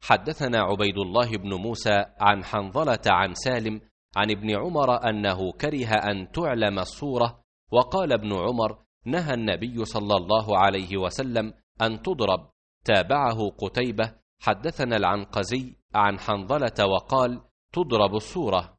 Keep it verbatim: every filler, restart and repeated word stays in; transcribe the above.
حدثنا عبيد الله بن موسى عن حنظلة عن سالم عن ابن عمر أنه كره أن تعلم الصورة، وقال ابن عمر: نهى النبي صلى الله عليه وسلم أن تضرب. تابعه قتيبة. حدثنا العنقزي عن حنظلة وقال: تضرب الصورة.